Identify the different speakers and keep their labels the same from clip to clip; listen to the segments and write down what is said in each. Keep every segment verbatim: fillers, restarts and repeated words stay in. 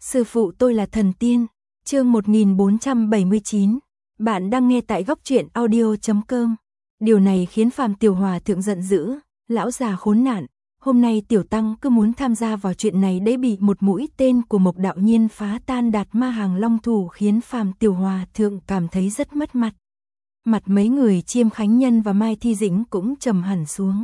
Speaker 1: Sư phụ tôi là thần tiên. Chương một nghìn bốn trăm bảy mươi chín. Bạn đang nghe tại góc truyện audio chấm com. Điều này khiến Phàm Tiểu Hòa thượng giận dữ, lão già khốn nạn, hôm nay tiểu tăng cứ muốn tham gia vào chuyện này đấy bị một mũi tên của Mộc đạo nhiên phá tan Đạt Ma Hàng Long thủ khiến Phàm Tiểu Hòa thượng cảm thấy rất mất mặt. Mặt mấy người Chiêm Khánh Nhân và Mai Thi Dĩnh cũng trầm hẳn xuống.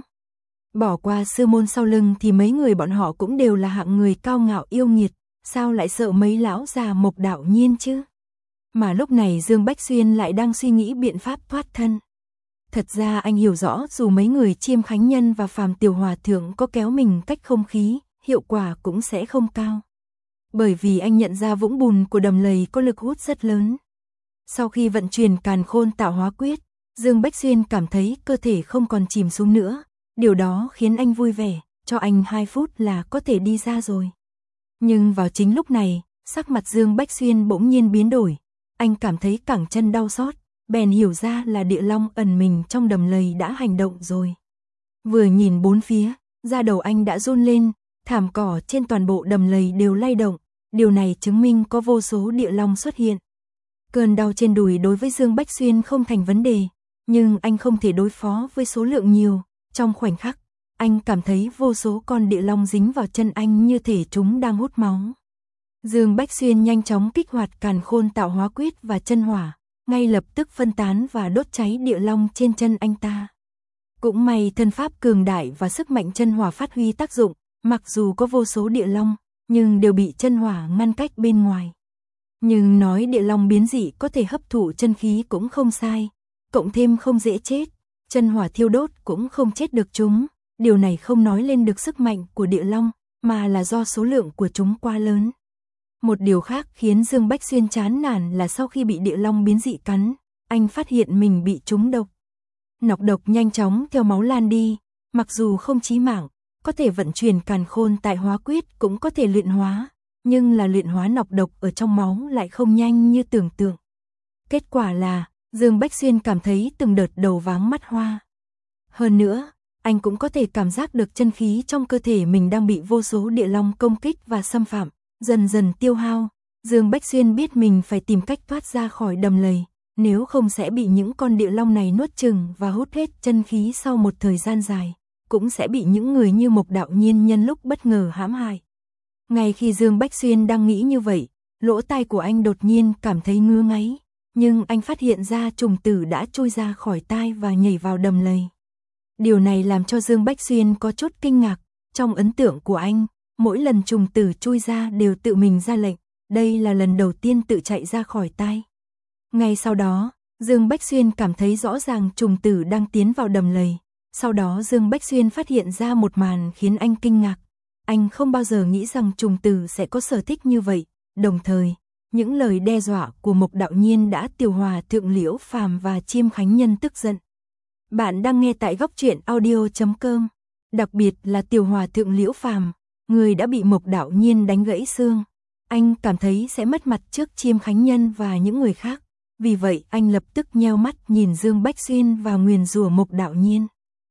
Speaker 1: Bỏ qua sư môn sau lưng thì mấy người bọn họ cũng đều là hạng người cao ngạo yêu nghiệt, sao lại sợ mấy lão già Mộc đạo nhiên chứ? Mà lúc này Dương Bách Xuyên lại đang suy nghĩ biện pháp thoát thân. Thật ra anh hiểu rõ dù mấy người Chiêm Khánh Nhân và Phàm Tiểu Hòa thượng có kéo mình cách không khí, hiệu quả cũng sẽ không cao. Bởi vì anh nhận ra vũng bùn của đầm lầy có lực hút rất lớn. Sau khi vận chuyển Càn Khôn Tạo Hóa Quyết, Dương Bách Xuyên cảm thấy cơ thể không còn chìm xuống nữa. Điều đó khiến anh vui vẻ, cho anh hai phút là có thể đi ra rồi. Nhưng vào chính lúc này, sắc mặt Dương Bách Xuyên bỗng nhiên biến đổi. Anh cảm thấy cẳng chân đau xót, bèn hiểu ra là địa long ẩn mình trong đầm lầy đã hành động rồi. Vừa nhìn bốn phía, da đầu anh đã run lên, thảm cỏ trên toàn bộ đầm lầy đều lay động. Điều này chứng minh có vô số địa long xuất hiện. Cơn đau trên đùi đối với Dương Bách Xuyên không thành vấn đề, nhưng anh không thể đối phó với số lượng nhiều. Trong khoảnh khắc, anh cảm thấy vô số con địa long dính vào chân anh như thể chúng đang hút máu. Dương Bách Xuyên nhanh chóng kích hoạt Càn Khôn Tạo Hóa Quyết và chân hỏa, ngay lập tức phân tán và đốt cháy địa long trên chân anh ta. Cũng may thân pháp cường đại và sức mạnh chân hỏa phát huy tác dụng, mặc dù có vô số địa long, nhưng đều bị chân hỏa ngăn cách bên ngoài. Nhưng nói địa long biến dị có thể hấp thụ chân khí cũng không sai, cộng thêm không dễ chết. Chân hỏa thiêu đốt cũng không chết được chúng, điều này không nói lên được sức mạnh của địa long, mà là do số lượng của chúng quá lớn. Một điều khác khiến Dương Bách Xuyên chán nản là sau khi bị địa long biến dị cắn, anh phát hiện mình bị trúng độc. Nọc độc nhanh chóng theo máu lan đi, mặc dù không chí mạng, có thể vận chuyển Càn Khôn Tạo Hóa Quyết cũng có thể luyện hóa, nhưng là luyện hóa nọc độc ở trong máu lại không nhanh như tưởng tượng. Kết quả là Dương Bách Xuyên cảm thấy từng đợt đầu váng mắt hoa. Hơn nữa, anh cũng có thể cảm giác được chân khí trong cơ thể mình đang bị vô số địa long công kích và xâm phạm, dần dần tiêu hao. Dương Bách Xuyên biết mình phải tìm cách thoát ra khỏi đầm lầy, nếu không sẽ bị những con địa long này nuốt chửng và hút hết chân khí sau một thời gian dài, cũng sẽ bị những người như Mộc đạo nhiên nhân lúc bất ngờ hãm hại. Ngay khi Dương Bách Xuyên đang nghĩ như vậy, lỗ tai của anh đột nhiên cảm thấy ngứa ngáy. Nhưng anh phát hiện ra trùng tử đã chui ra khỏi tai và nhảy vào đầm lầy. Điều này làm cho Dương Bách Xuyên có chút kinh ngạc. Trong ấn tượng của anh, mỗi lần trùng tử chui ra đều tự mình ra lệnh. Đây là lần đầu tiên tự chạy ra khỏi tai. Ngay sau đó, Dương Bách Xuyên cảm thấy rõ ràng trùng tử đang tiến vào đầm lầy. Sau đó Dương Bách Xuyên phát hiện ra một màn khiến anh kinh ngạc. Anh không bao giờ nghĩ rằng trùng tử sẽ có sở thích như vậy. Đồng thời, những lời đe dọa của Mộc đạo nhiên đã Tiểu Hòa thượng Liễu Phàm và Chiêm Khánh Nhân tức giận. Bạn đang nghe tại góc truyện audio chấm com. Đặc biệt là Tiểu Hòa thượng Liễu Phàm, người đã bị Mộc đạo nhiên đánh gãy xương. Anh cảm thấy sẽ mất mặt trước Chiêm Khánh Nhân và những người khác. Vì vậy anh lập tức nheo mắt nhìn Dương Bách Xuyên và nguyền rủa Mộc đạo nhiên.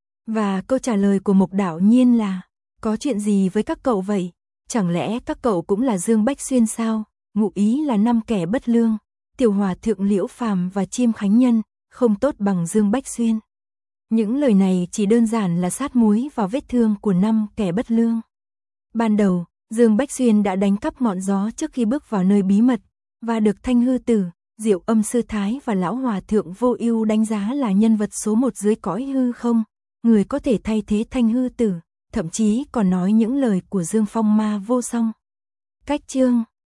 Speaker 1: Và câu trả lời của Mộc đạo nhiên là: có chuyện gì với các cậu vậy? Chẳng lẽ các cậu cũng là Dương Bách Xuyên sao? Ngụ ý là năm kẻ bất lương, Tiểu Hòa thượng Liễu Phàm và Chiêm Khánh Nhân, không tốt bằng Dương Bách Xuyên. Những lời này chỉ đơn giản là sát muối vào vết thương của năm kẻ bất lương. Ban đầu, Dương Bách Xuyên đã đánh cắp ngọn gió trước khi bước vào nơi bí mật, và được Thanh Hư Tử, Diệu Âm Sư Thái và Lão Hòa thượng Vô Ưu đánh giá là nhân vật số một dưới cõi hư không, người có thể thay thế Thanh Hư Tử, thậm chí còn nói những lời của Dương Phong Ma vô song. Cách chương